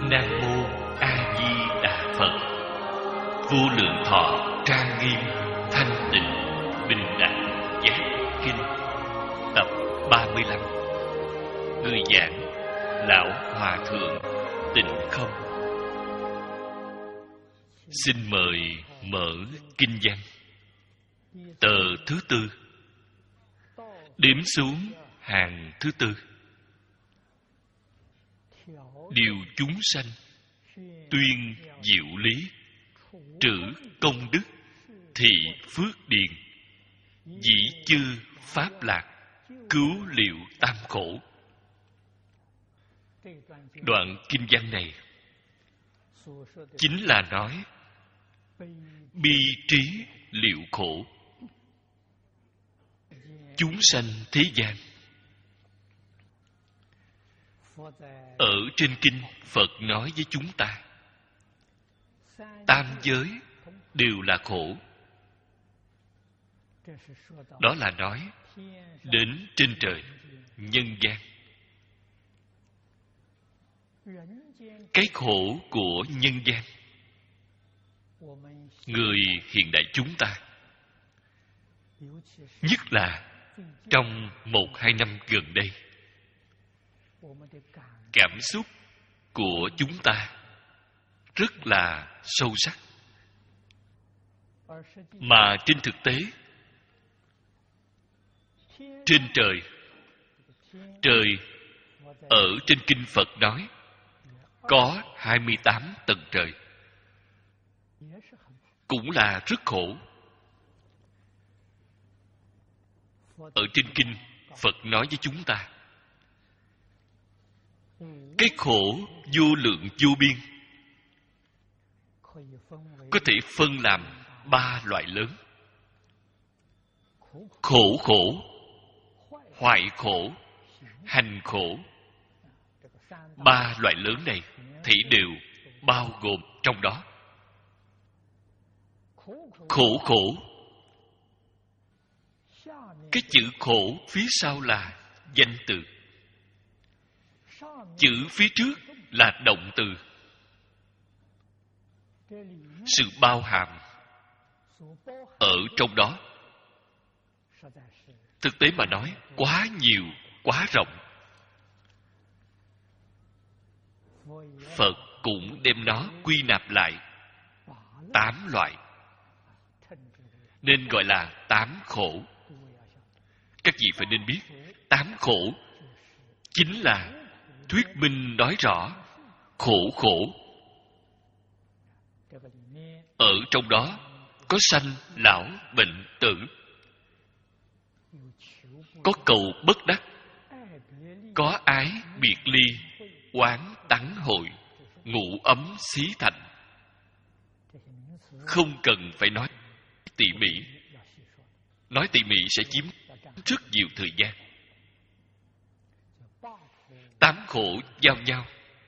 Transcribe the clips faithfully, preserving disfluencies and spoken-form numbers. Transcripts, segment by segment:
Nam Mô A Di Đà Phật. Vô lượng thọ trang nghiêm, thanh tịnh, bình đẳng giác kinh. Tập ba mươi lăm. Người giảng Lão Hòa Thượng Tịnh Không. Xin mời mở kinh văn. Tờ thứ tư, đếm xuống hàng thứ tư. Điều chúng sanh, tuyên diệu lý, trữ công đức, thị phước điền, dĩ chư pháp lạc, cứu liệu tam khổ. Đoạn kinh văn này chính là nói bi trí liệu khổ. Chúng sanh thế gian. Ở trên kinh, Phật nói với chúng ta, tam giới đều là khổ. Đó là nói đến trên trời, nhân gian. Cái khổ của nhân gian, người hiện đại chúng ta, nhất là trong một hai năm gần đây, cảm xúc của chúng ta rất là sâu sắc. Mà trên thực tế, trên trời, trời ở trên kinh Phật nói có hai mươi tám tầng trời, cũng là rất khổ. Ở trên kinh, Phật nói với chúng ta, cái khổ vô lượng vô biên có thể phân làm ba loại lớn. Khổ khổ, hoại khổ, hành khổ. Ba loại lớn này thì đều bao gồm trong đó. Khổ khổ, cái chữ khổ phía sau là danh từ, chữ phía trước là động từ. Sự bao hàm ở trong đó, thực tế mà nói, quá nhiều, quá rộng. Phật cũng đem nó quy nạp lại tám loại, nên gọi là tám khổ. Các vị phải nên biết, tám khổ chính là thuyết minh nói rõ khổ khổ. Ở trong đó có sanh, lão, bệnh, tử, có cầu bất đắc, có ái biệt ly, oán tắng hội, ngủ ấm xí thành. Không cần phải nói tỉ mỉ. Nói tỉ mỉ sẽ chiếm rất nhiều thời gian. Tám khổ giao nhau.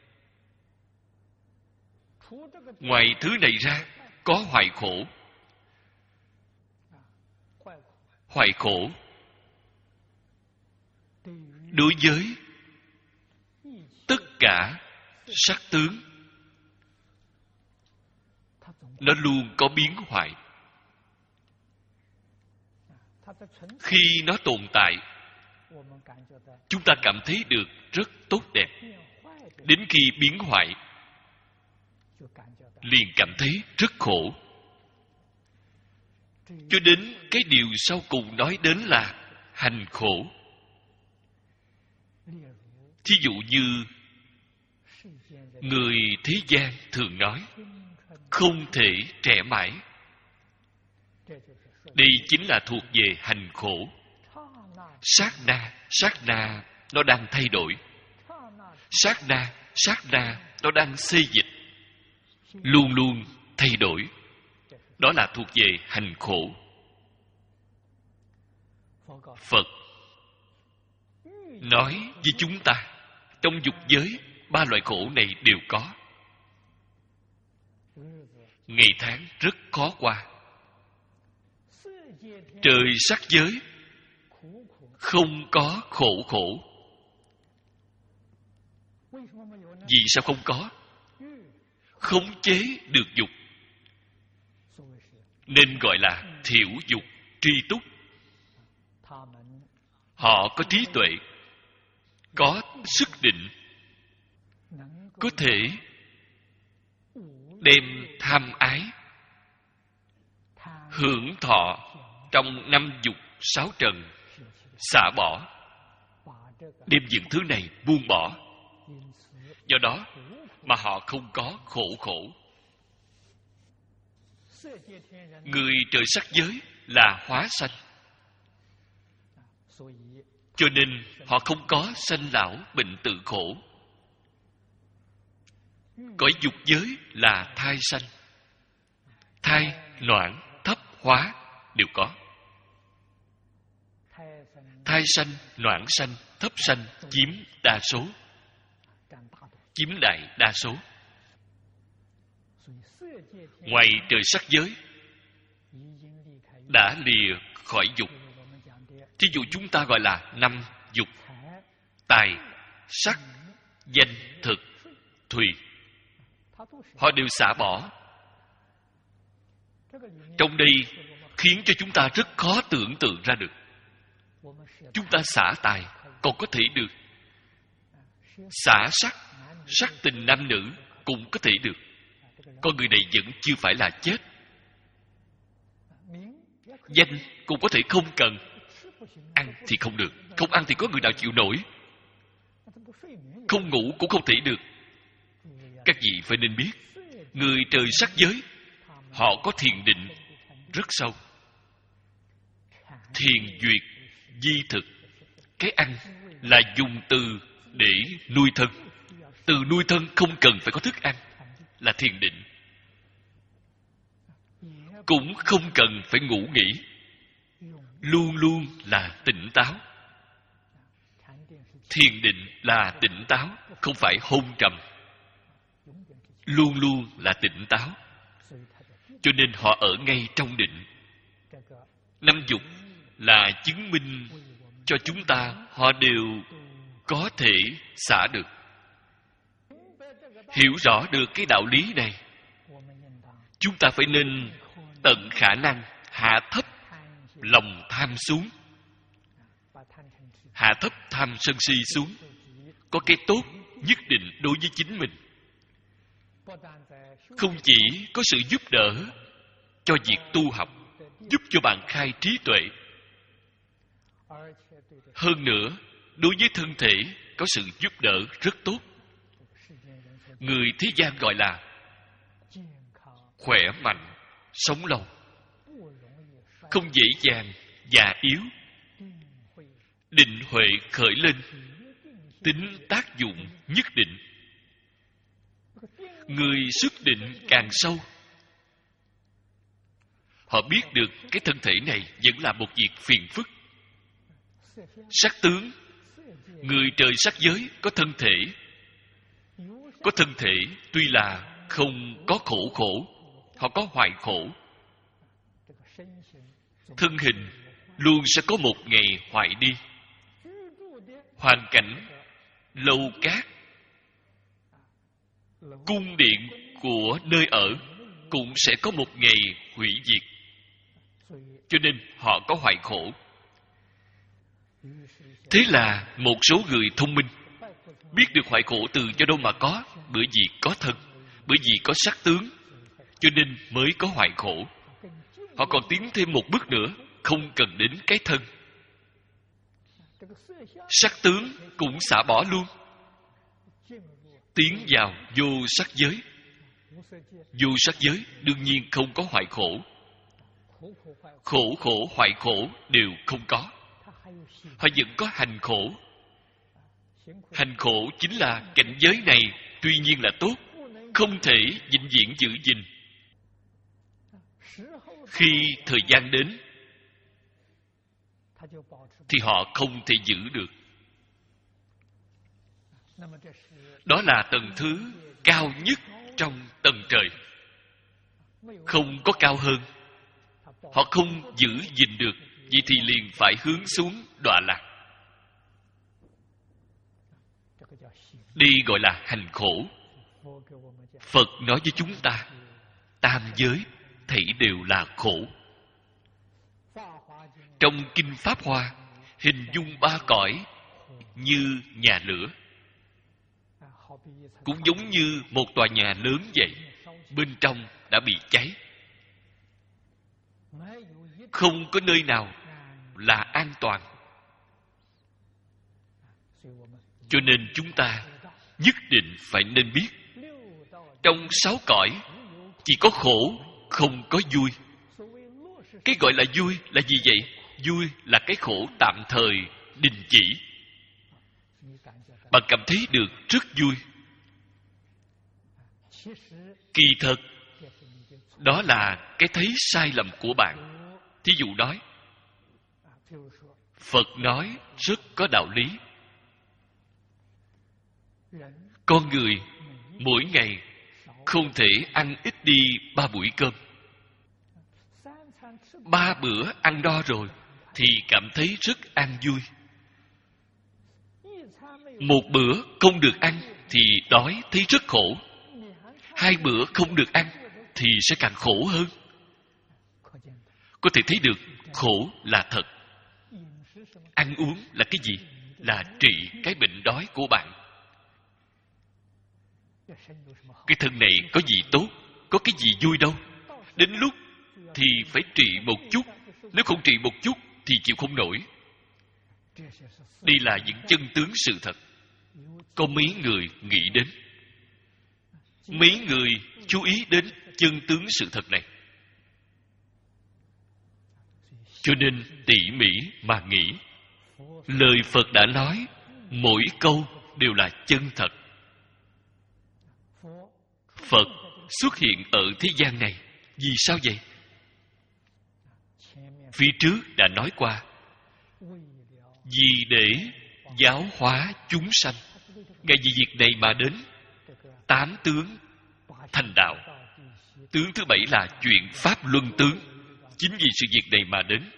Ngoài thứ này ra, có hoại khổ. Hoại khổ đối với tất cả sắc tướng, nó luôn có biến hoại. Khi nó tồn tại, chúng ta cảm thấy được rất tốt đẹp. Đến khi biến hoại, liền cảm thấy rất khổ. Cho đến cái điều sau cùng nói đến là hành khổ. Thí dụ như người thế gian thường nói không thể trẻ mãi. Đây chính là thuộc về hành khổ. Sát na, sát na nó đang thay đổi. Sát na, sát na nó đang xê dịch, luôn luôn thay đổi. Đó là thuộc về hành khổ. Phật nói với chúng ta, trong dục giới, ba loại khổ này đều có. Ngày tháng rất khó qua. Trời sắc giới không có khổ khổ. Vì sao không có? khống chế được dục, nên gọi là thiểu dục tri túc. Họ có trí tuệ, có sức định, có thể đem tham ái, hưởng thọ trong năm dục sáu trần xả bỏ, đem những thứ này buông bỏ. Do đó mà họ không có khổ khổ. Người trời sắc giới là hóa sanh, cho nên họ không có sanh lão bệnh tử khổ. Cõi dục giới là thai sanh, thai, noãn, thấp, hóa đều có. Thai sanh, noãn sanh, thấp sanh chiếm đa số, chiếm đại đa số. Ngoài trời sắc giới đã lìa khỏi dục. Thí dụ chúng ta gọi là năm dục: tài, sắc, danh, thực, thùy. Họ đều xả bỏ. Trong đây khiến cho chúng ta rất khó tưởng tượng ra được. Chúng ta xả tài còn có thể được, xả sắc, sắc tình nam nữ cũng có thể được. Con người này vẫn chưa phải là chết. Danh cũng có thể không cần. Ăn thì không được, không ăn thì có người nào chịu nổi. Không ngủ cũng không thể được. Các vị phải nên biết, người trời sắc giới họ có thiền định rất sâu. Thiền duyệt di thực. Cái ăn là dùng từ để nuôi thân. Từ nuôi thân không cần phải có thức ăn, là thiền định. Cũng không cần phải ngủ nghỉ, luôn luôn là tỉnh táo. Thiền định là tỉnh táo, không phải hôn trầm. Luôn luôn là tỉnh táo, cho nên họ ở ngay trong định. Năm dục là chứng minh cho chúng ta họ đều có thể xả được. Hiểu rõ được cái đạo lý này, chúng ta phải nên tận khả năng hạ thấp lòng tham xuống, hạ thấp tham sân si xuống. Có cái tốt nhất định đối với chính mình. Không chỉ có sự giúp đỡ cho việc tu học, giúp cho bạn khai trí tuệ, hơn nữa đối với thân thể có sự giúp đỡ rất tốt. Người thế gian gọi là khỏe mạnh, sống lâu, không dễ dàng già yếu. Định huệ khởi lên, tính tác dụng nhất định. Người xuất định càng sâu, họ biết được cái thân thể này vẫn là một việc phiền phức. Sắc tướng, người trời sắc giới có thân thể. Có thân thể tuy là không có khổ khổ, họ có hoại khổ. Thân hình luôn sẽ có một ngày hoại đi. Hoàn cảnh, lâu cát, cung điện của nơi ở cũng sẽ có một ngày hủy diệt. Cho nên họ có hoại khổ. Thế là một số người thông minh biết được hoại khổ từ do đâu mà có, bởi vì có thân, bởi vì có sắc tướng, cho nên mới có hoại khổ. Họ còn tiến thêm một bước nữa, không cần đến cái thân. Sắc tướng cũng xả bỏ luôn, tiến vào vô sắc giới. Vô sắc giới đương nhiên không có hoại khổ. Khổ khổ hoại khổ đều không có. Họ vẫn có hành khổ. Hành khổ chính là cảnh giới này tuy nhiên là tốt, không thể vĩnh viễn giữ gìn. Khi thời gian đến thì họ không thể giữ được. Đó là tầng thứ cao nhất trong tầng trời, không có cao hơn. Họ không giữ gìn được, vậy thì liền phải hướng xuống đọa lạc. Đây gọi là hành khổ. Phật nói với chúng ta, tam giới thảy đều là khổ. Trong Kinh Pháp Hoa, hình dung ba cõi như nhà lửa, cũng giống như một tòa nhà lớn vậy, bên trong đã bị cháy. Không có nơi nào là an toàn. Cho nên chúng ta nhất định phải nên biết, trong sáu cõi chỉ có khổ, không có vui. Cái gọi là vui là gì vậy? Vui là cái khổ tạm thời đình chỉ. Bạn cảm thấy được rất vui. Kỳ thật, đó là cái thấy sai lầm của bạn. Thí dụ nói, Phật nói rất có đạo lý. Con người mỗi ngày không thể ăn ít đi ba buổi cơm. Ba bữa ăn no rồi thì cảm thấy rất an vui. Một bữa không được ăn thì đói thấy rất khổ. Hai bữa không được ăn thì sẽ càng khổ hơn. Có thể thấy được khổ là thật. Ăn uống là cái gì? Là trị cái bệnh đói của bạn. Cái thân này có gì tốt, có cái gì vui đâu. Đến lúc thì phải trị một chút. Nếu không trị một chút thì chịu không nổi. Đây là những chân tướng sự thật. Có mấy người nghĩ đến, mấy người chú ý đến chân tướng sự thật này. Cho nên tỉ mỉ mà nghĩ, lời Phật đã nói mỗi câu đều là chân thật. Phật xuất hiện ở thế gian này vì sao vậy? Phía trước đã nói qua, vì để giáo hóa chúng sanh. Ngài vì việc này mà đến tám tướng thành đạo. Tướng thứ bảy là chuyện pháp luân tướng. Chính vì sự việc này mà đến.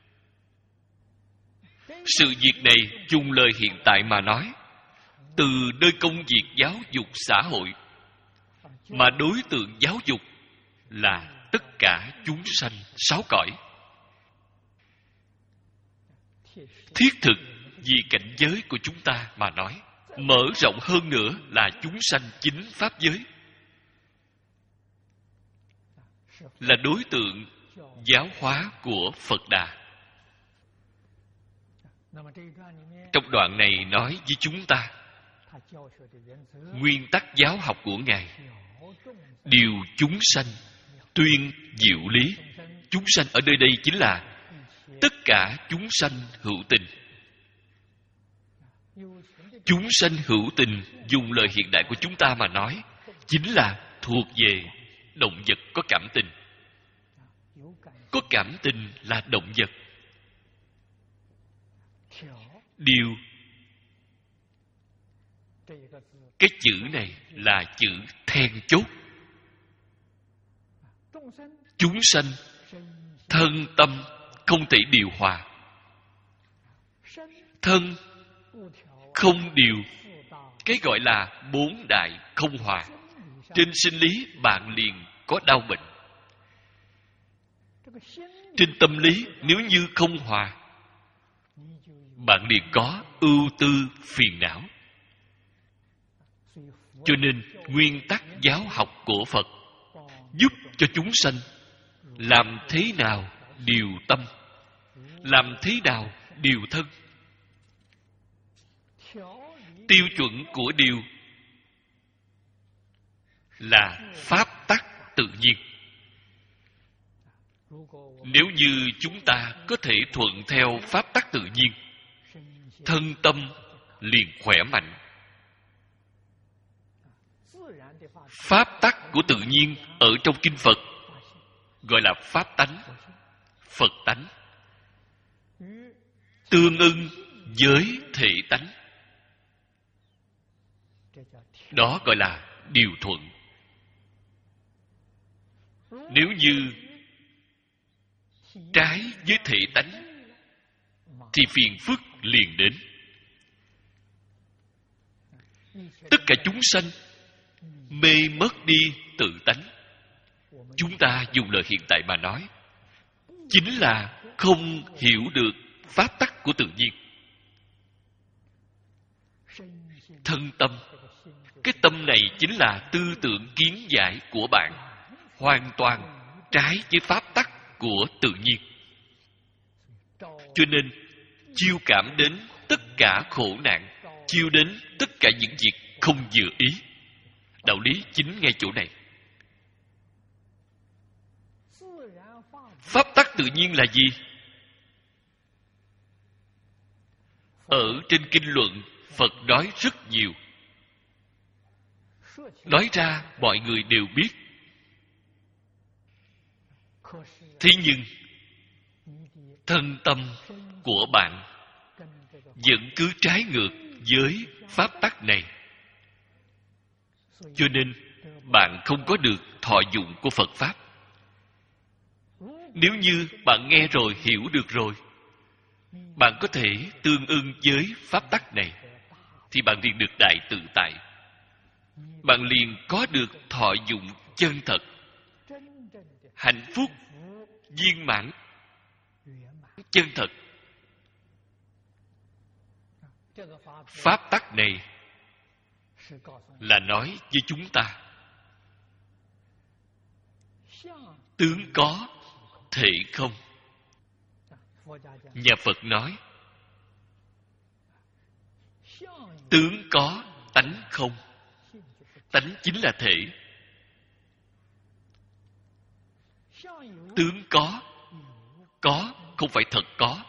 Sự việc này dùng lời hiện tại mà nói, từ nơi công việc giáo dục xã hội, mà đối tượng giáo dục là tất cả chúng sanh sáu cõi. Thiết thực vì cảnh giới của chúng ta mà nói, mở rộng hơn nữa là chúng sanh chính pháp giới, là đối tượng giáo hóa của Phật Đà. Trong đoạn này nói với chúng ta, nguyên tắc giáo học của Ngài, điều chúng sanh tuyên diệu lý. Chúng sanh ở nơi đây chính là tất cả chúng sanh hữu tình. Chúng sanh hữu tình, dùng lời hiện đại của chúng ta mà nói, chính là thuộc về động vật có cảm tình. Có cảm tình là động vật. Điều, cái chữ này là chữ then chốt. Chúng sanh thân tâm không thể điều hòa. Thân không điều, cái gọi là bốn đại không hòa. Trên sinh lý bạn liền có đau bệnh. Trên tâm lý nếu như không hòa, bạn liền có ưu tư phiền não. Cho nên nguyên tắc giáo học của Phật giúp cho chúng sanh làm thế nào điều tâm, làm thế nào điều thân. Tiêu chuẩn của điều là pháp tắc tự nhiên. Nếu như chúng ta có thể thuận theo pháp tắc tự nhiên, thân tâm liền khỏe mạnh. Pháp tắc của tự nhiên ở trong kinh Phật gọi là pháp tánh, Phật tánh, tương ưng với thể tánh. Đó gọi là điều thuận. Nếu như trái với thể tánh thì phiền phức liền đến. Tất cả chúng sanh mê mất đi tự tánh. Chúng ta dùng lời hiện tại mà nói, chính là không hiểu được pháp tắc của tự nhiên. Thân tâm, cái tâm này chính là tư tưởng kiến giải của bạn, hoàn toàn trái với pháp tắc của tự nhiên. Cho nên chiêu cảm đến tất cả khổ nạn, chiêu đến tất cả những việc không vừa ý. Đạo lý chính ngay chỗ này. Pháp tắc tự nhiên là gì? Ở trên kinh luận, Phật nói rất nhiều. Nói ra mọi người đều biết. Thế nhưng thân tâm của bạn vẫn cứ trái ngược với pháp tắc này. Cho nên bạn không có được thọ dụng của Phật Pháp. Nếu như bạn nghe rồi, hiểu được rồi, bạn có thể tương ưng với pháp tắc này, thì bạn liền được đại tự tại. Bạn liền có được thọ dụng chân thật, hạnh phúc viên mãn chân thật. Pháp tắc này là nói với chúng ta, tướng có thể không. Nhà Phật nói, tướng có tánh không. Tánh chính là thể. Tướng có, có không phải thật có.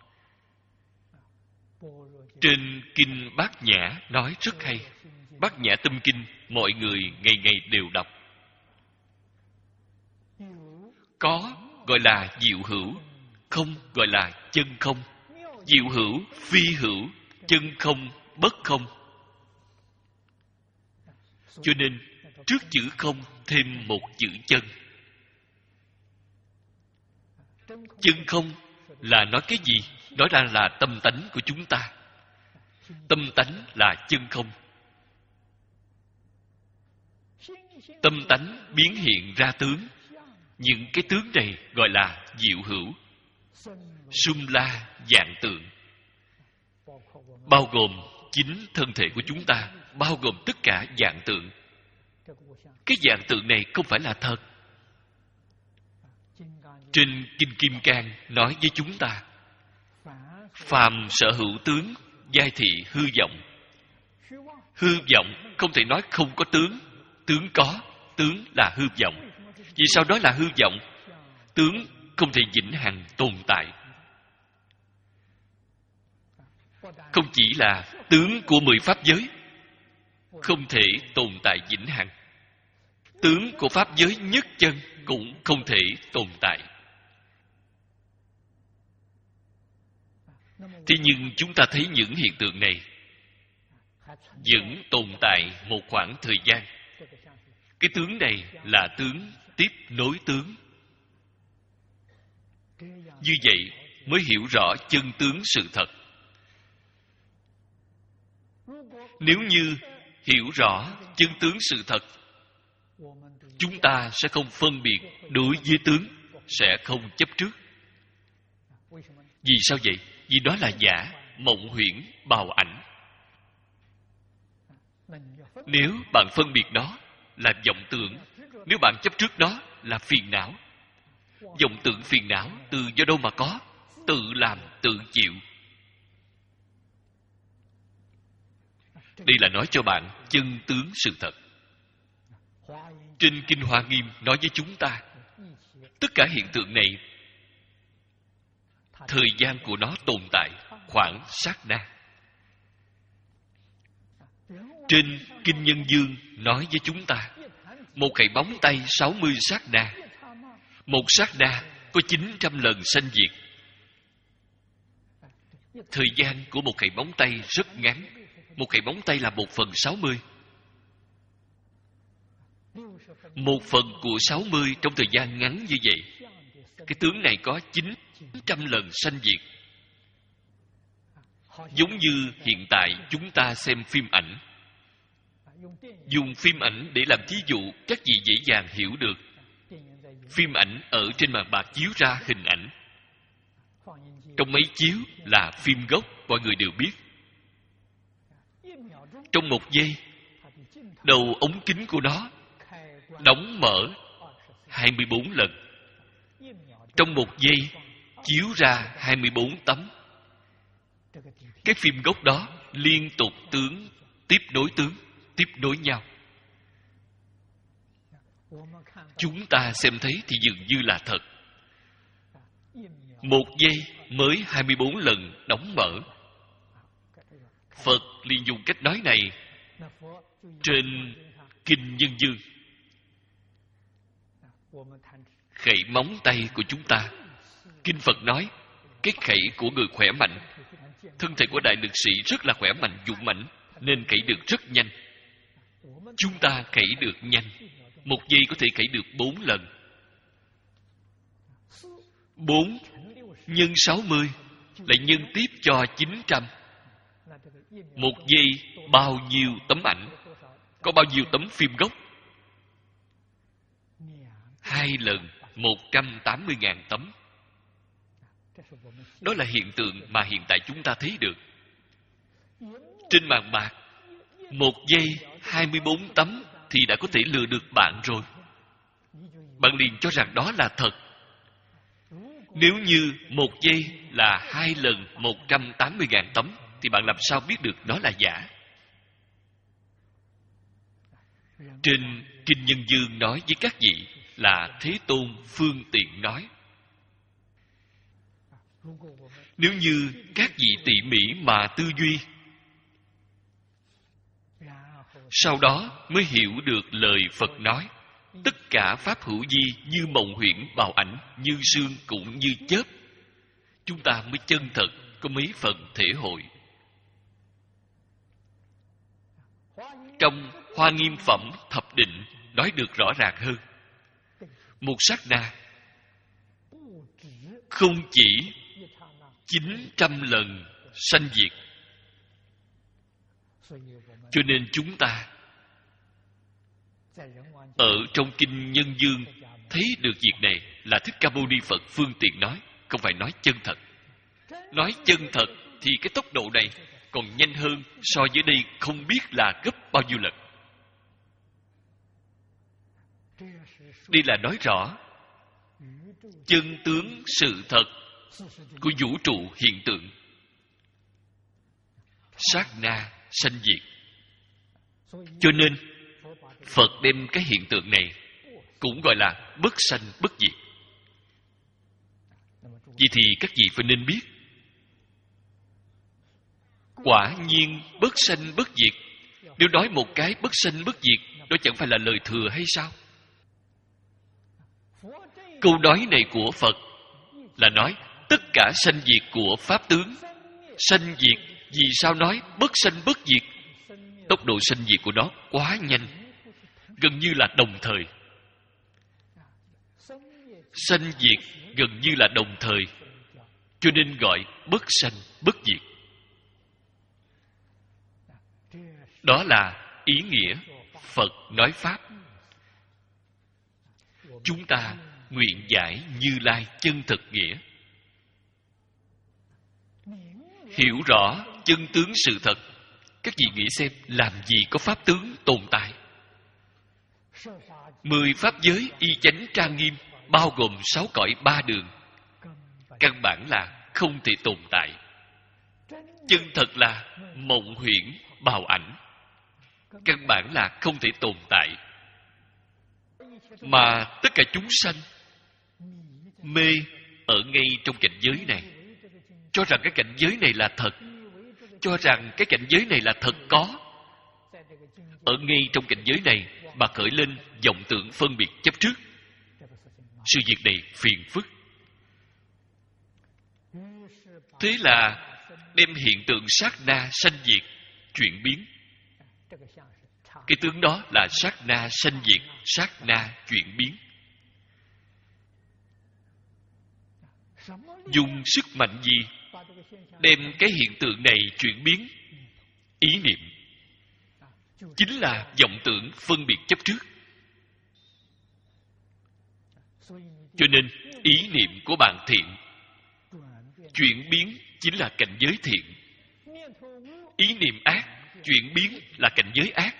Trên kinh Bát Nhã nói rất hay. Bát Nhã Tâm Kinh mọi người ngày ngày đều đọc. Có gọi là diệu hữu, không gọi là chân không. Diệu hữu, phi hữu, chân không, bất không. Cho nên trước chữ không thêm một chữ chân. Chân không là nói cái gì? Nói ra là tâm tánh của chúng ta. Tâm tánh là chân không. Tâm tánh biến hiện ra tướng. Những cái tướng này gọi là diệu hữu. Sum la dạng tượng, bao gồm chính thân thể của chúng ta, bao gồm tất cả dạng tượng. Cái dạng tượng này không phải là thật. Trên Kinh Kim Cang nói với chúng ta, phàm sở hữu tướng, giai thị hư vọng. Hư vọng không thể nói không có tướng. Tướng có, tướng là hư vọng. Vì sao đó là hư vọng? Tướng không thể vĩnh hằng tồn tại. Không chỉ là tướng của mười pháp giới không thể tồn tại vĩnh hằng, tướng của pháp giới nhất chân cũng không thể tồn tại. Thế nhưng chúng ta thấy những hiện tượng này vẫn tồn tại một khoảng thời gian. Cái tướng này là tướng tiếp nối tướng. Như vậy mới hiểu rõ chân tướng sự thật. Nếu như hiểu rõ chân tướng sự thật, chúng ta sẽ không phân biệt đối với tướng, sẽ không chấp trước. Vì sao vậy? Vì đó là giả, mộng huyễn, bào ảnh. Nếu bạn phân biệt nó là vọng tưởng, nếu bạn chấp trước nó là phiền não. Vọng tưởng phiền não từ do đâu mà có? Tự làm, tự chịu. Đây là nói cho bạn chân tướng sự thật. Trên Kinh Hoa Nghiêm nói với chúng ta, tất cả hiện tượng này, thời gian của nó tồn tại khoảng sát na. Trên Kinh Nhân Dương nói với chúng ta, một cái bóng tay sáu mươi sát na. Một sát na có chín trăm lần sanh diệt. Thời gian của một cái bóng tay rất ngắn. Một cái bóng tay là một phần sáu mươi. Một phần của sáu mươi trong thời gian ngắn như vậy. Cái tướng này có chín trăm lần sanh diệt. Giống như hiện tại chúng ta xem phim ảnh. Dùng phim ảnh để làm thí dụ, các vị dễ dàng hiểu được. Phim ảnh ở trên màn bạc chiếu ra hình ảnh. Trong máy chiếu là phim gốc, mọi người đều biết. Trong một giây, đầu ống kính của nó đóng mở hai mươi bốn lần. Trong một giây, chiếu ra hai mươi bốn tấm. Cái phim gốc đó liên tục tướng, tiếp nối tướng, tiếp nối nhau. Chúng ta xem thấy thì dường như là thật. Một giây mới hai mươi bốn lần đóng mở. Phật liền dùng cách nói này trên Kinh Nhân Dương. Khẩy móng tay của chúng ta. Kinh Phật nói, cái khẩy của người khỏe mạnh, thân thể của đại lực sĩ rất là khỏe mạnh, dũng mãnh, nên khẩy được rất nhanh. Chúng ta khẩy được nhanh, một giây có thể khẩy được bốn lần. Bốn nhân sáu mươi lại nhân tiếp cho chín trăm. Một giây bao nhiêu tấm ảnh? Có bao nhiêu tấm phim gốc? Hai lần một trăm tám mươi ngàn tấm. Đó là hiện tượng mà hiện tại chúng ta thấy được. Trên màn bạc, một giây hai mươi bốn tấm thì đã có thể lừa được bạn rồi. Bạn liền cho rằng đó là thật. Nếu như một giây là hai lần một trăm tám mươi ngàn tấm, thì bạn làm sao biết được nó là giả? Trên Kinh Nhân Dương nói với các vị là Thế Tôn phương tiện nói. Nếu như các vị tỉ mỉ mà tư duy, sau đó mới hiểu được lời Phật nói, tất cả pháp hữu vi như mộng huyễn bào ảnh, như sương cũng như chớp, chúng ta mới chân thật có mấy phần thể hội. Trong Hoa Nghiêm Phẩm Thập Định nói được rõ ràng hơn. Một sát na không chỉ chín trăm lần sanh diệt. Cho nên chúng ta ở trong Kinh Nhân Dương thấy được việc này là Thích Ca Mâu Ni Phật phương tiện nói, không phải nói chân thật. Nói chân thật thì cái tốc độ này còn nhanh hơn so với đây không biết là gấp bao nhiêu lần. Đây là nói rõ chân tướng sự thật của vũ trụ hiện tượng. Sát na sanh diệt. Cho nên Phật đem cái hiện tượng này cũng gọi là bất sanh bất diệt. Vậy thì các vị phải nên biết, quả nhiên bất sanh bất diệt. Nếu nói một cái bất sanh bất diệt, đó chẳng phải là lời thừa hay sao? Câu nói này của Phật là nói tất cả sanh diệt của pháp tướng. Sanh diệt, vì sao nói bất sanh bất diệt? Tốc độ sanh diệt của nó quá nhanh, gần như là đồng thời. Sanh diệt gần như là đồng thời, cho nên gọi bất sanh bất diệt. Đó là ý nghĩa Phật nói Pháp. Chúng ta nguyện giải Như Lai chân thực nghĩa, hiểu rõ chân tướng sự thật. Các vị nghĩ xem, làm gì có pháp tướng tồn tại? Mười pháp giới y chánh trang nghiêm, bao gồm sáu cõi ba đường, căn bản là không thể tồn tại. Chân thật là mộng huyễn bào ảnh, căn bản là không thể tồn tại. Mà tất cả chúng sanh mê ở ngay trong cảnh giới này, cho rằng cái cảnh giới này là thật, cho rằng cái cảnh giới này là thật có. Ở ngay trong cảnh giới này mà khởi lên vọng tưởng phân biệt chấp trước. Sự việc này phiền phức. Thế là đem hiện tượng sát na sanh diệt chuyển biến. Cái tướng đó là sát na sanh diệt, sát na chuyển biến. Dùng sức mạnh gì đem cái hiện tượng này chuyển biến? Ý niệm. chính là vọng tưởng phân biệt chấp trước. Cho nên ý niệm của bạn thiện, chuyển biến chính là cảnh giới thiện. Ý niệm ác, chuyển biến là cảnh giới ác.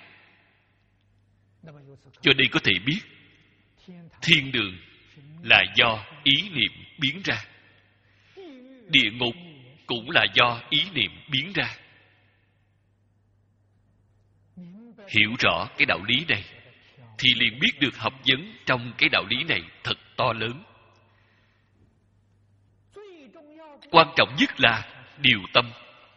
Cho nên có thể biết thiên đường là do ý niệm biến ra, địa ngục cũng là do ý niệm biến ra. Hiểu rõ cái đạo lý này thì liền biết được học vấn trong cái đạo lý này thật to lớn. Quan trọng nhất là điều tâm.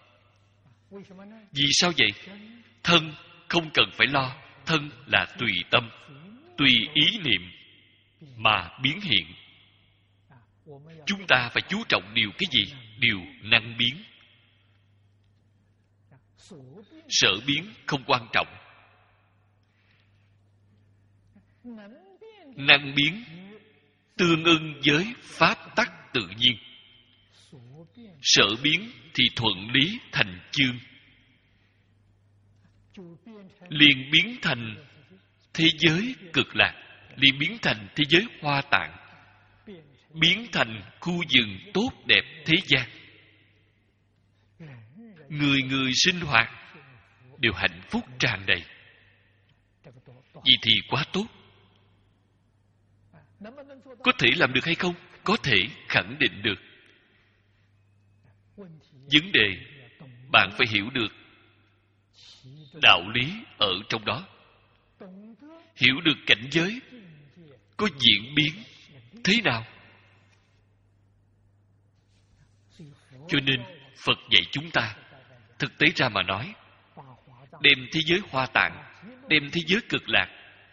Vì sao vậy? Thân không cần phải lo, thân là tùy tâm, tùy ý niệm mà biến hiện. Chúng ta phải chú trọng điều cái gì? Điều năng biến. Sở biến không quan trọng. Năng biến tương ưng với pháp tắc tự nhiên. Sở biến thì thuận lý thành chương, liền biến thành thế giới cực lạc, liền biến thành thế giới hoa tạng, biến thành khu vườn tốt đẹp thế gian. Người người sinh hoạt đều hạnh phúc tràn đầy. Vậy thì quá tốt. Có thể làm được hay không? Có thể khẳng định được. Vấn đề bạn phải hiểu được đạo lý ở trong đó, hiểu được cảnh giới có diễn biến thế nào. Cho nên Phật dạy chúng ta, thực tế ra mà nói, đem thế giới hoa tạng, đem thế giới cực lạc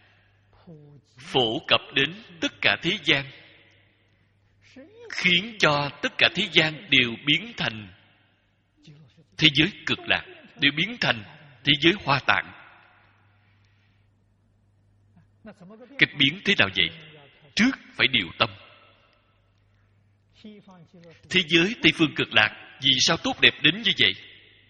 phổ cập đến tất cả thế gian, khiến cho tất cả thế gian đều biến thành thế giới cực lạc, đều biến thành thế giới hoa tạng. Cách biến thế nào vậy? Trước phải điều tâm. Thế giới Tây Phương cực lạc vì sao tốt đẹp đến như vậy?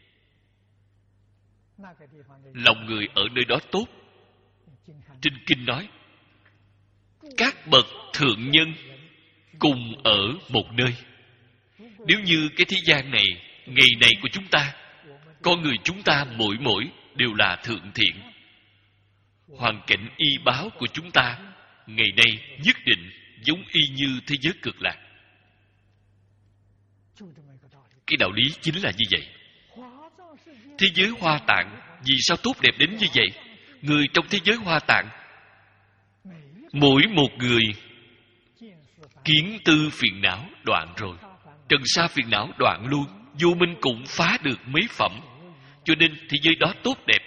Lòng người ở nơi đó tốt. Trên kinh nói, các bậc thượng nhân cùng ở một nơi. Nếu như cái thế gian này, ngày này của chúng ta, con người chúng ta mỗi mỗi đều là thượng thiện, hoàn cảnh y báo của chúng ta ngày nay nhất định giống y như thế giới cực lạc. Cái đạo lý chính là như vậy. Thế giới hoa tạng vì sao tốt đẹp đến như vậy? Người trong thế giới hoa tạng, mỗi một người kiến tư phiền não đoạn rồi, trần sa phiền não đoạn luôn, vô minh cũng phá được mấy phẩm. Cho nên thế giới đó tốt đẹp.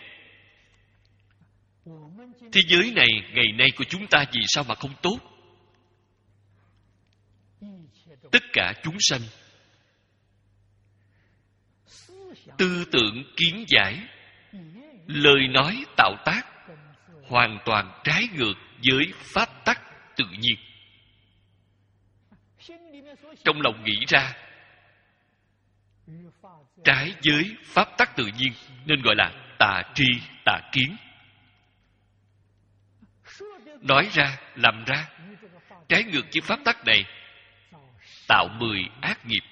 Thế giới này ngày nay của chúng ta vì sao mà không tốt? Tất cả chúng sanh tư tưởng kiến giải, lời nói tạo tác hoàn toàn trái ngược với pháp tắc tự nhiên. Trong lòng nghĩ ra trái với pháp tắc tự nhiên, nên gọi là tà tri tà kiến. Nói ra, làm ra trái ngược với pháp tắc này, tạo mười ác nghiệp.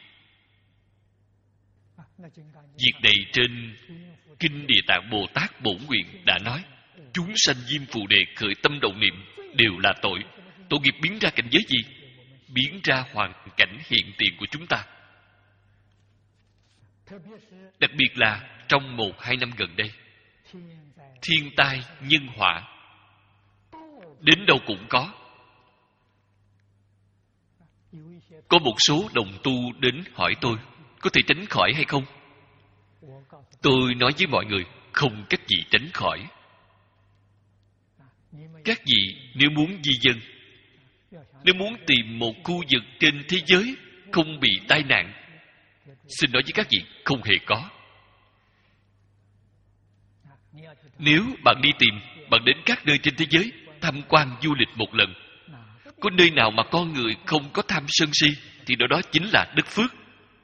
Việc này trên Kinh Địa Tạng Bồ Tát Bổn Nguyện đã nói, chúng sanh diêm phù đề khởi tâm động niệm đều là tội. Tội nghiệp biến ra cảnh giới gì? Biến ra hoàn cảnh hiện tiền của chúng ta. Đặc biệt là trong một hai năm gần đây, thiên tai nhân họa đến đâu cũng có. Có một số đồng tu đến hỏi tôi, có thể tránh khỏi hay không? Tôi nói với mọi người, không cách gì tránh khỏi. Các vị nếu muốn di dân, nếu muốn tìm một khu vực trên thế giới không bị tai nạn, xin nói với các vị, không hề có. Nếu bạn đi tìm, bạn đến các nơi trên thế giới tham quan du lịch một lần, có nơi nào mà con người không có tham sân si thì đó đó chính là đức phước.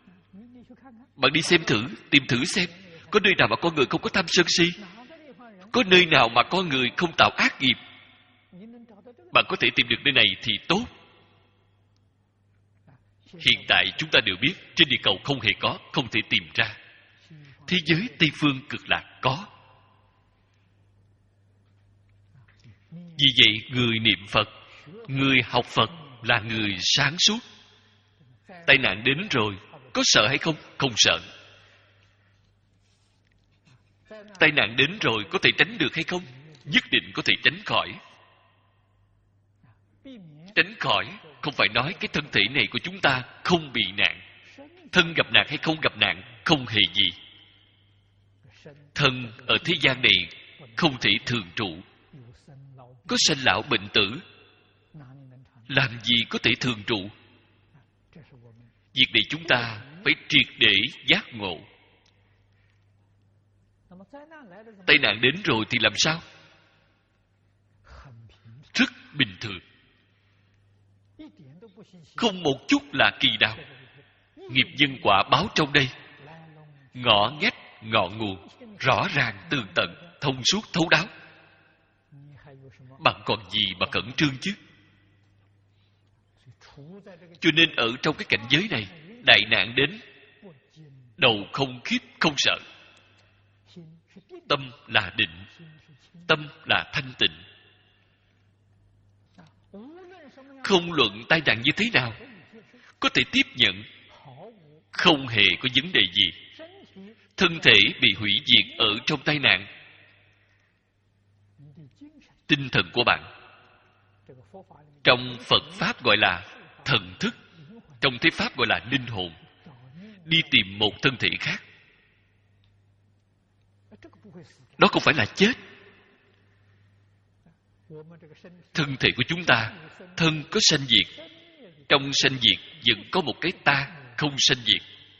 Bạn đi xem thử, tìm thử xem, có nơi nào mà con người không có tham sân si? Có nơi nào mà con người không tạo ác nghiệp? Bạn có thể tìm được nơi này thì tốt. Hiện tại chúng ta đều biết trên địa cầu không hề có, không thể tìm ra. Thế giới Tây Phương Cực Lạc có. Vì vậy người niệm Phật, người học Phật là người sáng suốt. Tai nạn đến rồi, có sợ hay không? Không sợ. Tai nạn đến rồi có thể tránh được hay không? Nhất định có thể tránh khỏi. Tránh khỏi không phải nói cái thân thể này của chúng ta không bị nạn. Thân gặp nạn hay không gặp nạn không hề gì. Thân ở thế gian này không thể thường trụ. Có sanh lão bệnh tử, làm gì có thể thường trụ? Việc này chúng ta phải triệt để giác ngộ. Tai nạn đến rồi thì làm sao? Rất bình thường, không một chút là kỳ đau. Nghiệp nhân quả báo trong đây, ngõ ngách ngọn nguồn, rõ ràng tường tận, thông suốt thấu đáo. Bạn còn gì mà cẩn trương chứ? Cho nên ở trong cái cảnh giới này, đại nạn đến, đầu không khiếp không sợ. Tâm là định, tâm là thanh tịnh. Không luận tai nạn như thế nào, có thể tiếp nhận, không hề có vấn đề gì. Thân thể bị hủy diệt ở trong tai nạn, tinh thần của bạn trong Phật Pháp gọi là thần thức, trong thế Pháp gọi là linh hồn, đi tìm một thân thể khác. Đó không phải là chết. Thân thể của chúng ta, thân có sanh diệt. Trong sanh diệt vẫn có một cái ta không sanh diệt.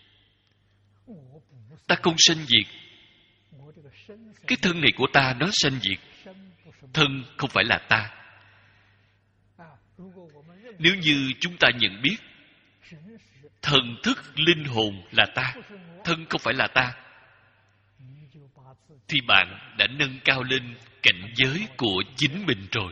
Ta không sanh diệt. Cái thân này của ta nó sanh diệt. Thân không phải là ta. Nếu như chúng ta nhận biết thần thức linh hồn là ta, thân không phải là ta, thì bạn đã nâng cao lên cảnh giới của chính mình rồi.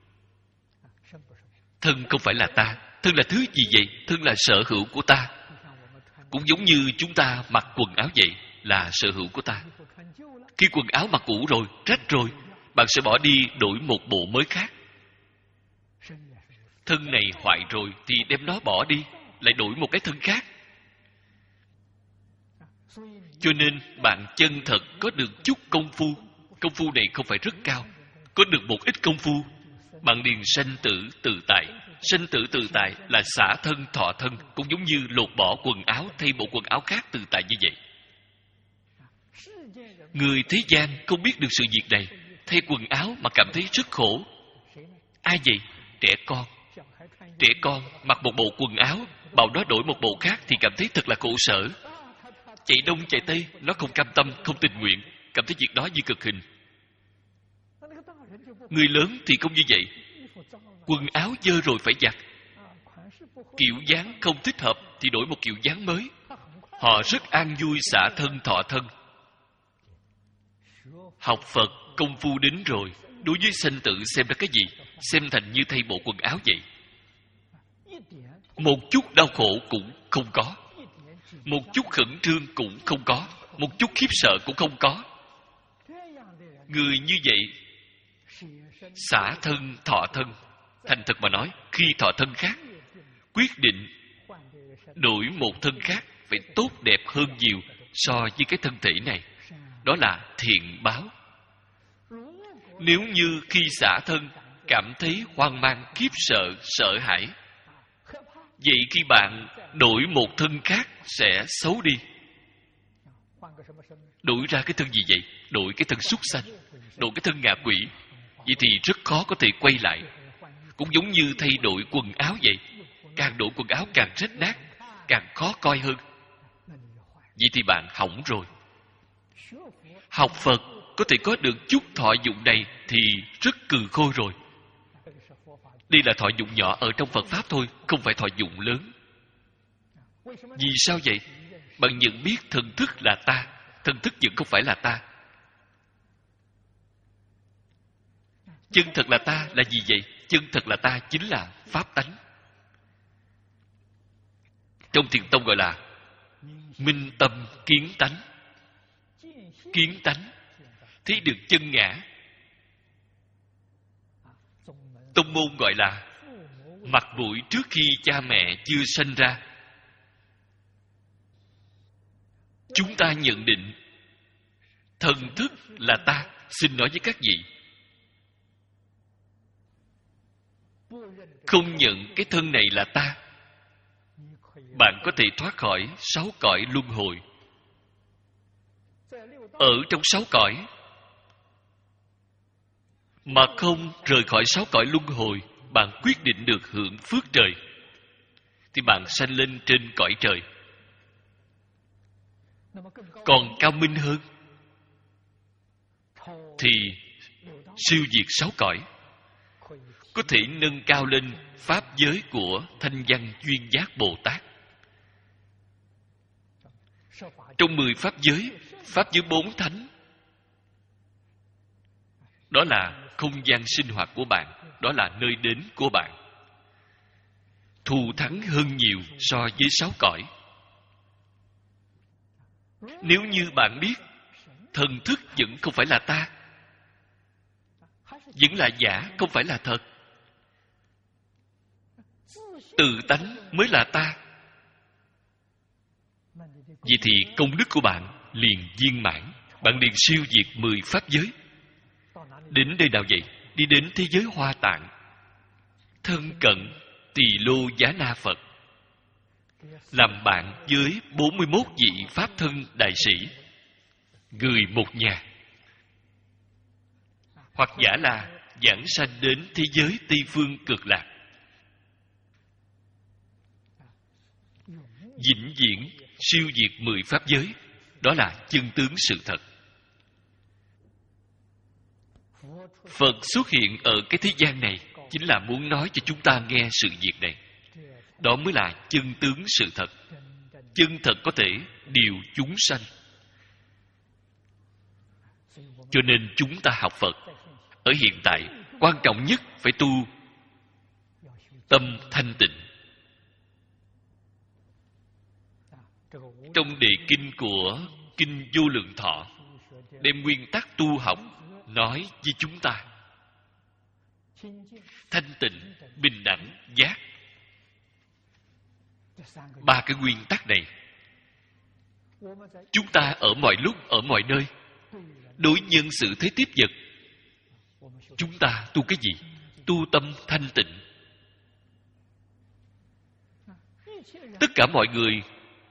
Thân không phải là ta. Thân là thứ gì vậy? Thân là sở hữu của ta. Cũng giống như chúng ta mặc quần áo vậy, là sở hữu của ta. Khi quần áo mặc cũ rồi, rách rồi, bạn sẽ bỏ đi đổi một bộ mới khác. Thân này hoại rồi thì đem nó bỏ đi, lại đổi một cái thân khác. Cho nên bạn chân thật có được chút công phu. Công phu này không phải rất cao. Có được một ít công phu, bạn liền sanh tử tự tại. Sanh tử tự tại là xả thân thọ thân, cũng giống như lột bỏ quần áo thay bộ quần áo khác tự tại như vậy. Người thế gian không biết được sự việc này, thay quần áo mà cảm thấy rất khổ. Ai vậy? Trẻ con. Trẻ con mặc một bộ quần áo, bảo nó đổi một bộ khác thì cảm thấy thật là khổ sở. Chạy đông chạy tây, nó không cam tâm, không tình nguyện, cảm thấy việc đó như cực hình. Người lớn thì không như vậy. Quần áo dơ rồi phải giặt. Kiểu dáng không thích hợp thì đổi một kiểu dáng mới. Họ rất an vui xả thân thọ thân. Học Phật công phu đến rồi, đối với sanh tử xem ra cái gì? Xem thành như thay bộ quần áo vậy. Một chút đau khổ cũng không có, một chút khẩn trương cũng không có, một chút khiếp sợ cũng không có. Người như vậy xả thân thọ thân. Thành thật mà nói, khi thọ thân khác, quyết định đổi một thân khác phải tốt đẹp hơn nhiều so với cái thân thể này. Đó là thiện báo. Nếu như khi xả thân cảm thấy hoang mang, khiếp sợ, sợ hãi, vậy khi bạn đổi một thân khác sẽ xấu đi. Đổi ra cái thân gì vậy? Đổi cái thân súc sanh, đổi cái thân ngạ quỷ. Vậy thì rất khó có thể quay lại. Cũng giống như thay đổi quần áo vậy. Càng đổi quần áo càng rách nát, càng khó coi hơn. Vậy thì bạn hỏng rồi. Học Phật có thể có được chút thọ dụng này thì rất cừ khôi rồi. Đây là thọ dụng nhỏ ở trong Phật Pháp thôi, không phải thọ dụng lớn. Vì sao vậy? Bạn nhận biết thần thức là ta, thần thức vẫn không phải là ta. Chân thật là ta là gì vậy? Chân thật là ta chính là pháp tánh. Trong Thiền tông gọi là minh tâm kiến tánh. Kiến tánh thấy được chân ngã. Tông môn gọi là mặt mũi trước khi cha mẹ chưa sanh ra. Chúng ta nhận định thần thức là ta. Xin nói với các vị, không nhận cái thân này là ta, bạn có thể thoát khỏi sáu cõi luân hồi. Ở trong sáu cõi mà không rời khỏi sáu cõi luân hồi, bạn quyết định được hưởng phước trời, thì bạn sanh lên trên cõi trời. Còn cao minh hơn thì siêu diệt sáu cõi, có thể nâng cao lên pháp giới của Thanh Văn Duyên Giác Bồ Tát. Trong mười pháp giới, pháp giới bốn thánh, đó là không gian sinh hoạt của bạn, đó là nơi đến của bạn, thù thắng hơn nhiều so với sáu cõi. Nếu như bạn biết thần thức vẫn không phải là ta, vẫn là giả, không phải là thật, tự tánh mới là ta, vậy thì công đức của bạn liền viên mãn. Bạn liền siêu diệt mười pháp giới. Đến nơi nào vậy? Đi đến thế giới Hoa Tạng, thân cận Tỳ Lô Giá Na Phật, làm bạn với bốn mươi mốt vị pháp thân đại sĩ, người một nhà. Hoặc giả là giảng sanh đến thế giới Tây Phương Cực Lạc, vĩnh viễn siêu diệt mười pháp giới. Đó là chân tướng sự thật. Phật xuất hiện ở cái thế gian này chính là muốn nói cho chúng ta nghe sự việc này. Đó mới là chân tướng sự thật. Chân thật có thể điều chúng sanh. Cho nên chúng ta học Phật ở hiện tại, quan trọng nhất phải tu tâm thanh tịnh. Trong đề kinh của Kinh Vô Lượng Thọ, đem nguyên tắc tu học nói với chúng ta: thanh tịnh, bình đẳng, giác. Ba cái nguyên tắc này, chúng ta ở mọi lúc, ở mọi nơi, đối nhân xử thế tiếp vật, chúng ta tu cái gì? Tu tâm thanh tịnh. Tất cả mọi người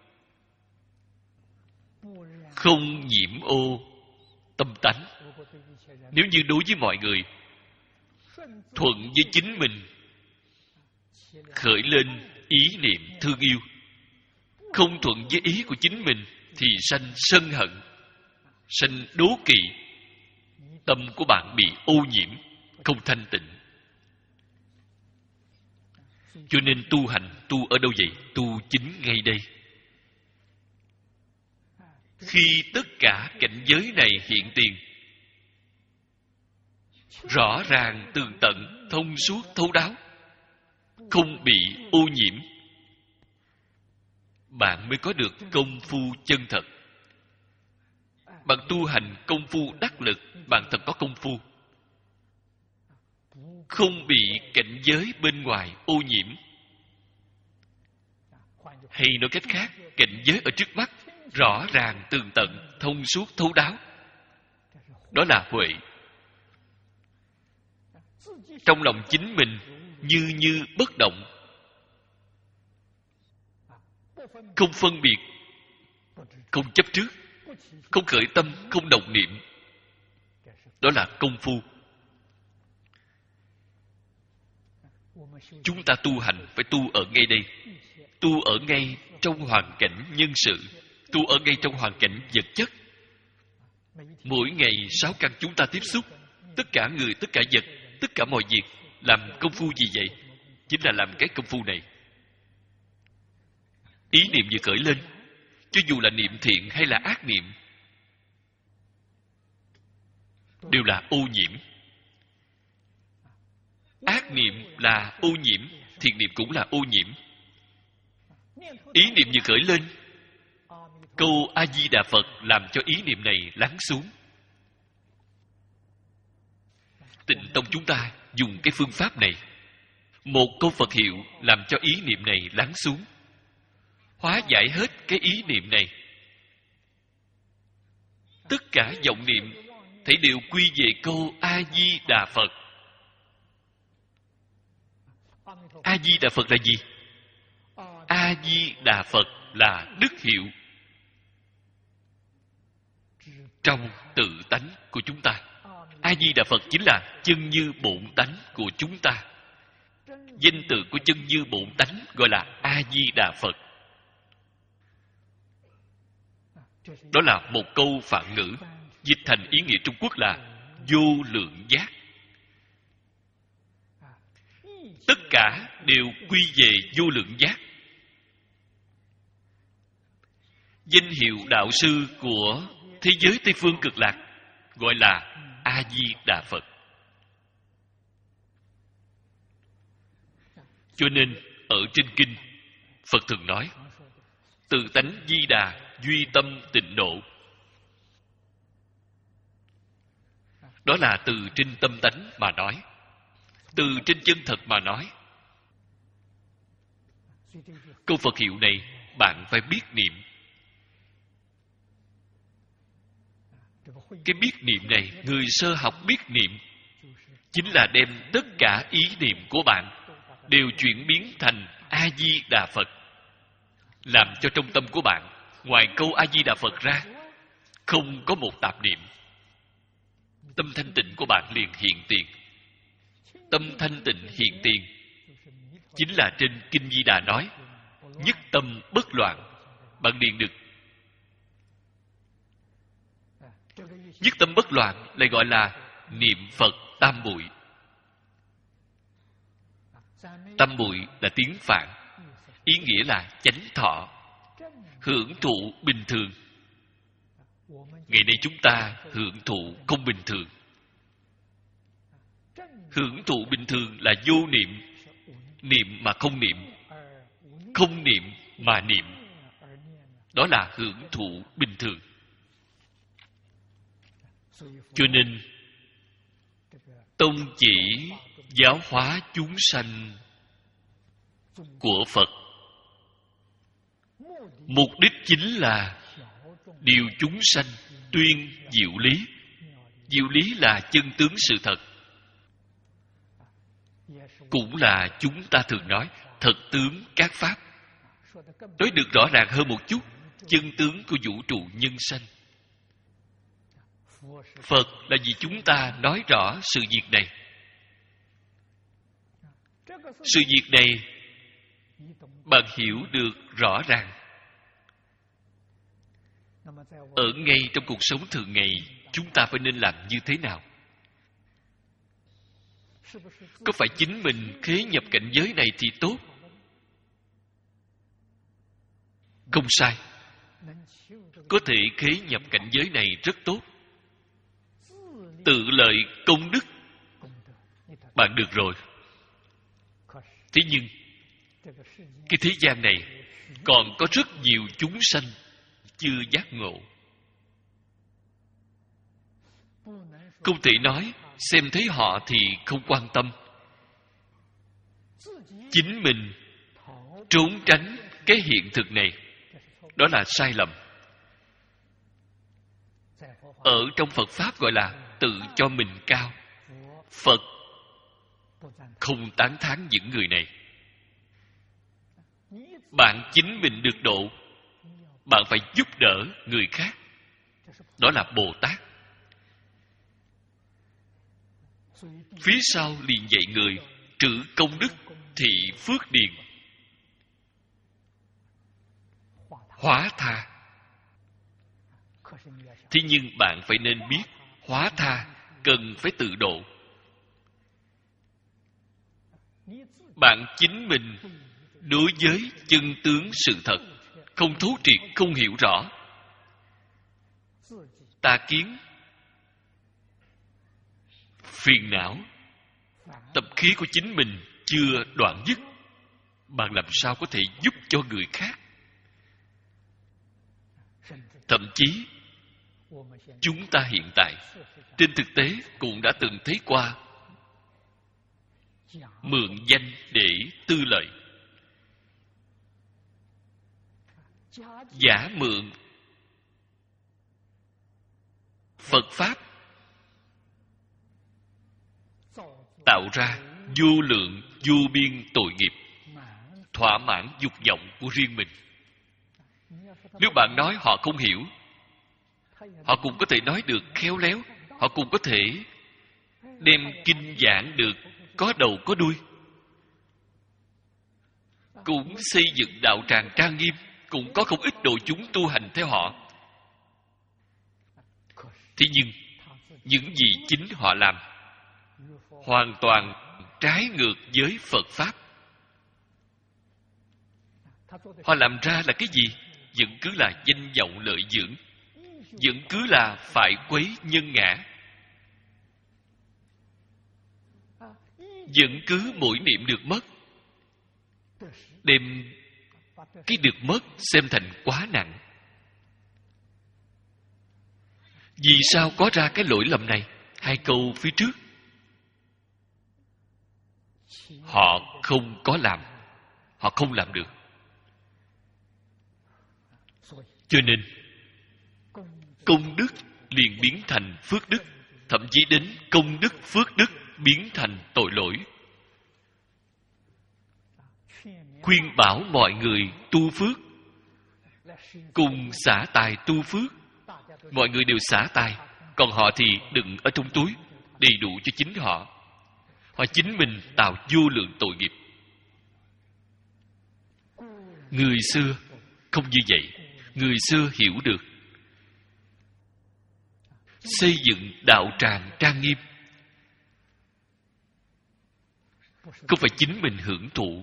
không nhiễm ô tâm tánh. Nếu như đối với mọi người thuận với chính mình, khởi lên ý niệm thương yêu, không thuận với ý của chính mình thì sanh sân hận, sanh đố kỵ, tâm của bạn bị ô nhiễm, không thanh tịnh. Cho nên tu hành, tu ở đâu vậy? Tu chính ngay đây. Khi tất cả cảnh giới này hiện tiền, rõ ràng, tường tận, thông suốt, thấu đáo, không bị ô nhiễm, bạn mới có được công phu chân thật. Bạn tu hành công phu đắc lực, bạn thật có công phu, không bị cảnh giới bên ngoài ô nhiễm. Hay nói cách khác, cảnh giới ở trước mắt rõ ràng, tường tận, thông suốt, thấu đáo, đó là huệ. Trong lòng chính mình như như bất động, không phân biệt, không chấp trước, không khởi tâm, không động niệm, đó là công phu. Chúng ta tu hành phải tu ở ngay đây, tu ở ngay trong hoàn cảnh nhân sự, tu ở ngay trong hoàn cảnh vật chất. Mỗi ngày sáu căn chúng ta tiếp xúc, tất cả người, tất cả vật, tất cả mọi việc, làm công phu gì vậy? Chính là làm cái công phu này. Ý niệm vừa khởi lên, cho dù là niệm thiện hay là ác niệm, đều là ô nhiễm. ác niệm là ô nhiễm, thiện niệm cũng là ô nhiễm. Ý niệm vừa khởi lên, câu A Di Đà Phật làm cho ý niệm này lắng xuống. Tịnh tông chúng ta dùng cái phương pháp này, một câu Phật hiệu làm cho ý niệm này lắng xuống, hóa giải hết cái ý niệm này. Tất cả vọng niệm thảy đều quy về câu A Di Đà Phật. A Di Đà Phật là gì? A Di Đà Phật là đức hiệu trong tự tánh của chúng ta. A Di Đà Phật chính là chân như bổn tánh của chúng ta. Danh từ của chân như bổn tánh gọi là A Di Đà Phật. Đó là một câu Phạn ngữ, dịch thành ý nghĩa Trung Quốc là vô lượng giác. Tất cả đều quy về vô lượng giác. Danh hiệu đạo sư của thế giới Tây Phương Cực Lạc gọi là A Di Đà Phật. Cho nên ở trên kinh, Phật thường nói tự tánh Di Đà, duy tâm tịnh độ. Đó là từ trên tâm tánh mà nói, từ trên chân thật mà nói. Câu Phật hiệu này bạn phải biết niệm. Cái biết niệm này, người sơ học biết niệm chính là đem tất cả ý niệm của bạn đều chuyển biến thành A Di Đà Phật, làm cho trong tâm của bạn ngoài câu A Di Đà Phật ra không có một tạp niệm. Tâm thanh tịnh của bạn liền hiện tiền. Tâm thanh tịnh hiện tiền chính là trên kinh Di Đà nói nhất tâm bất loạn. Bạn liền được nhất tâm bất loạn, lại gọi là niệm Phật tam muội. Tam muội là tiếng Phạn, ý nghĩa là chánh thọ, hưởng thụ bình thường. Ngày nay chúng ta hưởng thụ không bình thường. Hưởng thụ bình thường là vô niệm, niệm mà không niệm, không niệm mà niệm. Đó là hưởng thụ bình thường. Cho nên tông chỉ giáo hóa chúng sanh của Phật, mục đích chính là điều chúng sanh tuyên diệu lý. Diệu lý là chân tướng sự thật, cũng là chúng ta thường nói thật tướng các pháp. Nói được rõ ràng hơn một chút, chân tướng của vũ trụ nhân sanh. Phật là vì chúng ta nói rõ sự việc này. Sự việc này bạn hiểu được rõ ràng. Ở ngay trong cuộc sống thường ngày, chúng ta phải nên làm như thế nào? Có phải chính mình khế nhập cảnh giới này thì tốt? Không sai. Có thể khế nhập cảnh giới này rất tốt. Tự lợi công đức bạn được rồi. Thế nhưng cái thế gian này còn có rất nhiều chúng sanh chưa giác ngộ. Không thể nói xem thấy họ thì không quan tâm. Chính mình trốn tránh cái hiện thực này, đó là sai lầm. Ở trong Phật Pháp gọi là tự cho mình cao. Phật không tán thán những người này. Bạn chính mình được độ, bạn phải giúp đỡ người khác. Đó là Bồ Tát. Phía sau liền dạy người trữ công đức thị phước điền, hóa tha. Thế nhưng bạn phải nên biết hóa tha cần phải tự độ. Bạn chính mình đối với chân tướng sự thật không thấu triệt, không hiểu rõ, tà kiến, phiền não, Tập khí của chính mình chưa đoạn dứt, bạn làm sao có thể giúp cho người khác? Thậm chí chúng ta hiện tại trên thực tế cũng đã từng thấy qua mượn danh để tư lợi, giả mượn Phật Pháp tạo ra vô lượng vô biên tội nghiệp, thỏa mãn dục vọng của riêng mình. Nếu bạn nói họ không hiểu, họ cũng có thể nói được khéo léo, họ cũng có thể đem kinh giảng được có đầu có đuôi, cũng xây dựng đạo tràng trang nghiêm, cũng có không ít độ chúng tu hành theo họ. Thế nhưng những gì chính họ làm hoàn toàn trái ngược với Phật Pháp. Họ làm ra là cái gì? Vẫn cứ là danh vọng lợi dưỡng, vẫn cứ là phải quấy nhân ngã, vẫn cứ mỗi niệm được mất, đem cái được mất xem thành quá nặng. Vì sao có ra cái lỗi lầm này? Hai câu phía trước họ không có làm, họ không làm được. Cho nên công đức liền biến thành phước đức, thậm chí đến công đức phước đức biến thành tội lỗi. Khuyên bảo mọi người tu phước, cùng xả tài tu phước. Mọi người đều xả tài, còn họ thì đựng ở trong túi, đầy đủ cho chính họ. Họ chính mình tạo vô lượng tội nghiệp. Người xưa không như vậy. Người xưa hiểu được, xây dựng đạo tràng trang nghiêm không phải chính mình hưởng thụ.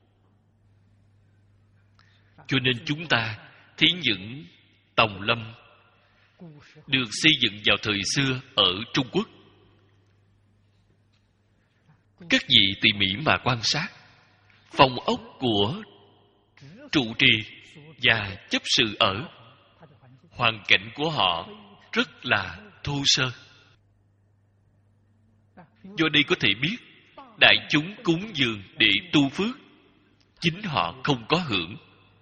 Cho nên chúng ta thấy những tòng lâm được xây dựng vào thời xưa ở Trung Quốc, các vị tỉ mỉ mà quan sát, phòng ốc của trụ trì và chấp sự ở, hoàn cảnh của họ rất là thô sơ. Do đây có thể biết đại chúng cúng dường để tu phước, chính họ không có hưởng.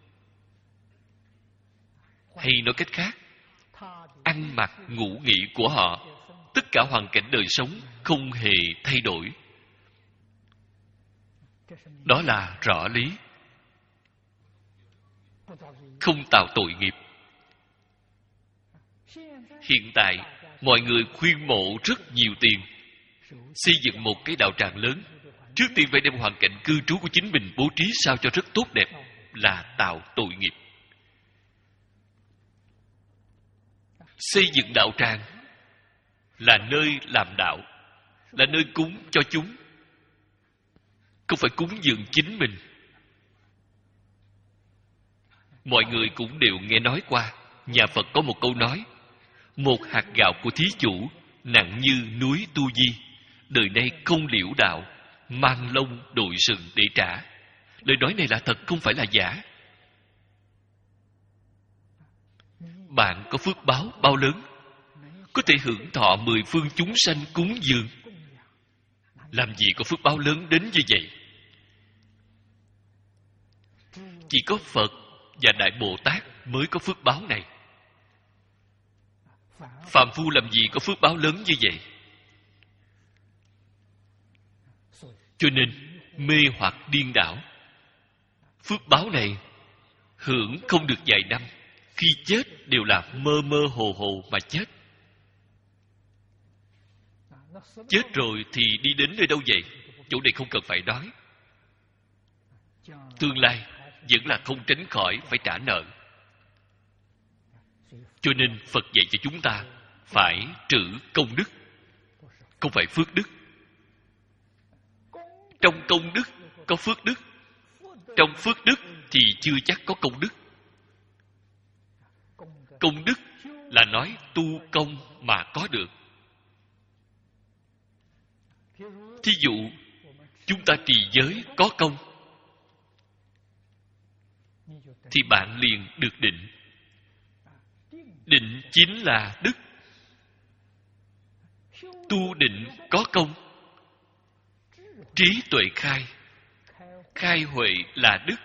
Hay nói cách khác, ăn mặc ngủ nghỉ của họ, tất cả hoàn cảnh đời sống không hề thay đổi. Đó là rõ lý. Không tạo tội nghiệp. Hiện tại mọi người khuyên mộ rất nhiều tiền xây dựng một cái đạo tràng lớn. Trước tiên phải đem hoàn cảnh cư trú của chính mình bố trí sao cho rất tốt đẹp, là tạo tội nghiệp. Xây dựng đạo tràng là nơi làm đạo, là nơi cúng cho chúng, không phải cúng dường chính mình. Mọi người cũng đều nghe nói qua, nhà Phật có một câu nói: một hạt gạo của thí chủ nặng như núi tu di, đời nay không liễu đạo, mang lông đội sừng để trả. Lời nói này là thật, không phải là giả. Bạn có phước báo bao lớn, có thể hưởng thọ mười phương chúng sanh cúng dường. Làm gì có phước báo lớn đến như vậy? Chỉ có Phật và Đại Bồ Tát mới có phước báo này. Phàm phu làm gì có phước báo lớn như vậy? Cho nên mê hoặc điên đảo. Phước báo này hưởng không được vài năm, khi chết đều là mơ mơ hồ hồ mà chết. Chết rồi thì đi đến nơi đâu vậy? Chỗ này không cần phải nói. Tương lai vẫn là không tránh khỏi phải trả nợ. Cho nên Phật dạy cho chúng ta phải trữ công đức, không phải phước đức. Trong công đức có phước đức, trong phước đức thì chưa chắc có công đức. Công đức là nói tu công mà có được. Thí dụ, chúng ta trì giới có công, thì bạn liền được định. Định chính là đức. Tu định có công, trí tuệ khai, khai huệ là đức.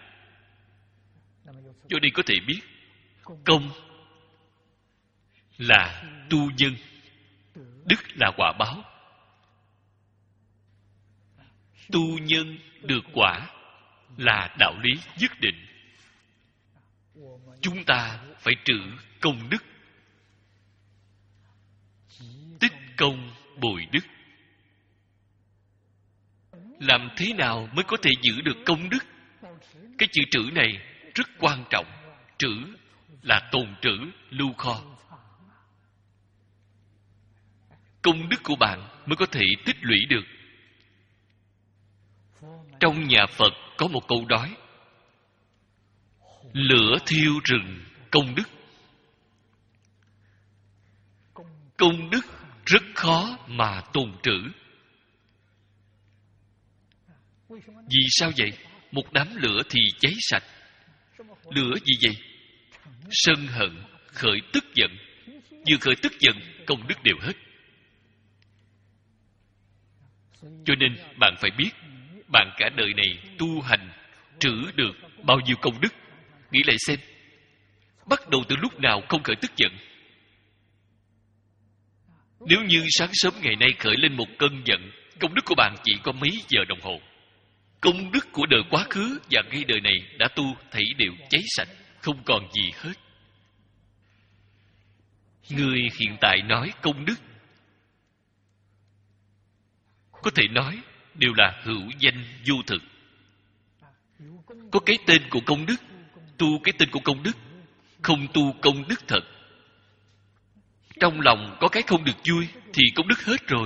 Do đây có thể biết, công là tu nhân, đức là quả báo. Tu nhân được quả là đạo lý nhất định. Chúng ta phải trữ công đức, tích công bồi đức. Làm thế nào mới có thể giữ được công đức? Cái chữ trữ này rất quan trọng. Trữ là tồn trữ, lưu kho. Công đức của bạn mới có thể tích lũy được. Trong nhà Phật có một câu nói: lửa thiêu rừng công đức. Công đức rất khó mà tồn trữ. Vì sao vậy? Một đám lửa thì cháy sạch. Lửa gì vậy? Sân hận, khởi tức giận. Vừa khởi tức giận, công đức đều hết. Cho nên bạn phải biết, bạn cả đời này tu hành trữ được bao nhiêu công đức. Nghĩ lại xem, bắt đầu từ lúc nào không khởi tức giận? Nếu như sáng sớm ngày nay khởi lên một cơn giận, công đức của bạn chỉ có mấy giờ đồng hồ. Công đức của đời quá khứ và ngay đời này đã tu thảy đều cháy sạch, không còn gì hết. Người hiện tại nói công đức, có thể nói đều là hữu danh vô thực. Có cái tên của công đức, tu cái tên của công đức, không tu công đức thật. Trong lòng có cái không được vui thì công đức hết rồi.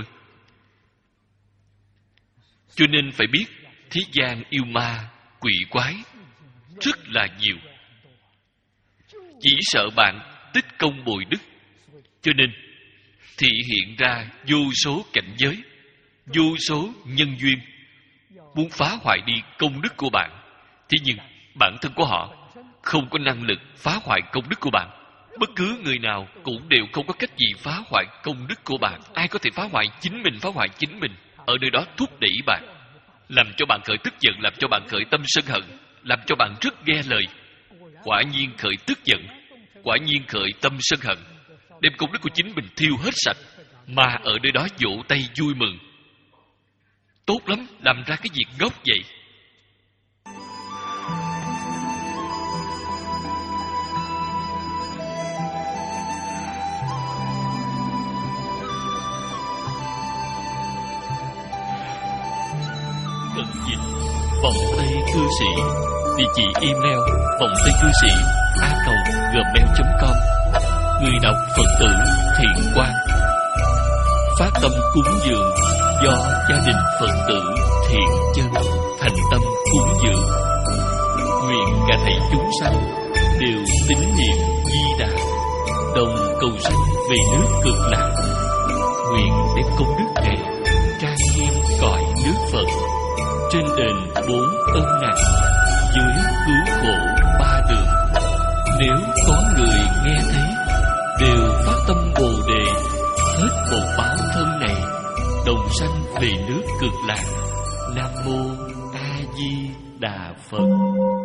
Cho nên phải biết, thế gian yêu ma, quỷ quái rất là nhiều. Chỉ sợ bạn tích công bồi đức, cho nên thị hiện ra vô số cảnh giới, vô số nhân duyên, muốn phá hoại đi công đức của bạn. Thế nhưng bản thân của họ không có năng lực phá hoại công đức của bạn. Bất cứ người nào cũng đều không có cách gì phá hoại công đức của bạn. Ai có thể phá hoại? Chính mình phá hoại chính mình. Ở nơi đó thúc đẩy bạn, làm cho bạn khởi tức giận, làm cho bạn khởi tâm sân hận, làm cho bạn rất nghe lời. Quả nhiên khởi tức giận, quả nhiên khởi tâm sân hận, đem công đức của chính mình thiêu hết sạch, mà ở nơi đó vỗ tay vui mừng. Tốt lắm, làm ra cái việc ngốc vậy. Cần dịch vòng tay cư sĩ, địa chỉ email vòng tay cư sĩ a còng gmail chấm com. Người đọc Phật tử Thiện Quang. Phát tâm cúng dường do gia đình Phật tử Thiện Chân thành tâm cúng dường. Nguyện cả thảy chúng sanh đều tín niệm Di Đà, đồng cầu sanh về nước Cực Lạc. Nguyện đem công đức này trang nghiêm cõi nước Phật, trên đền bốn ân nặng, dưới cứu khổ ba đường. Nếu có người nghe thấy, đều phát tâm Bồ Đề, hết một báo thân này, đồng sanh về nước Cực Lạc. Nam mô A Di Đà Phật.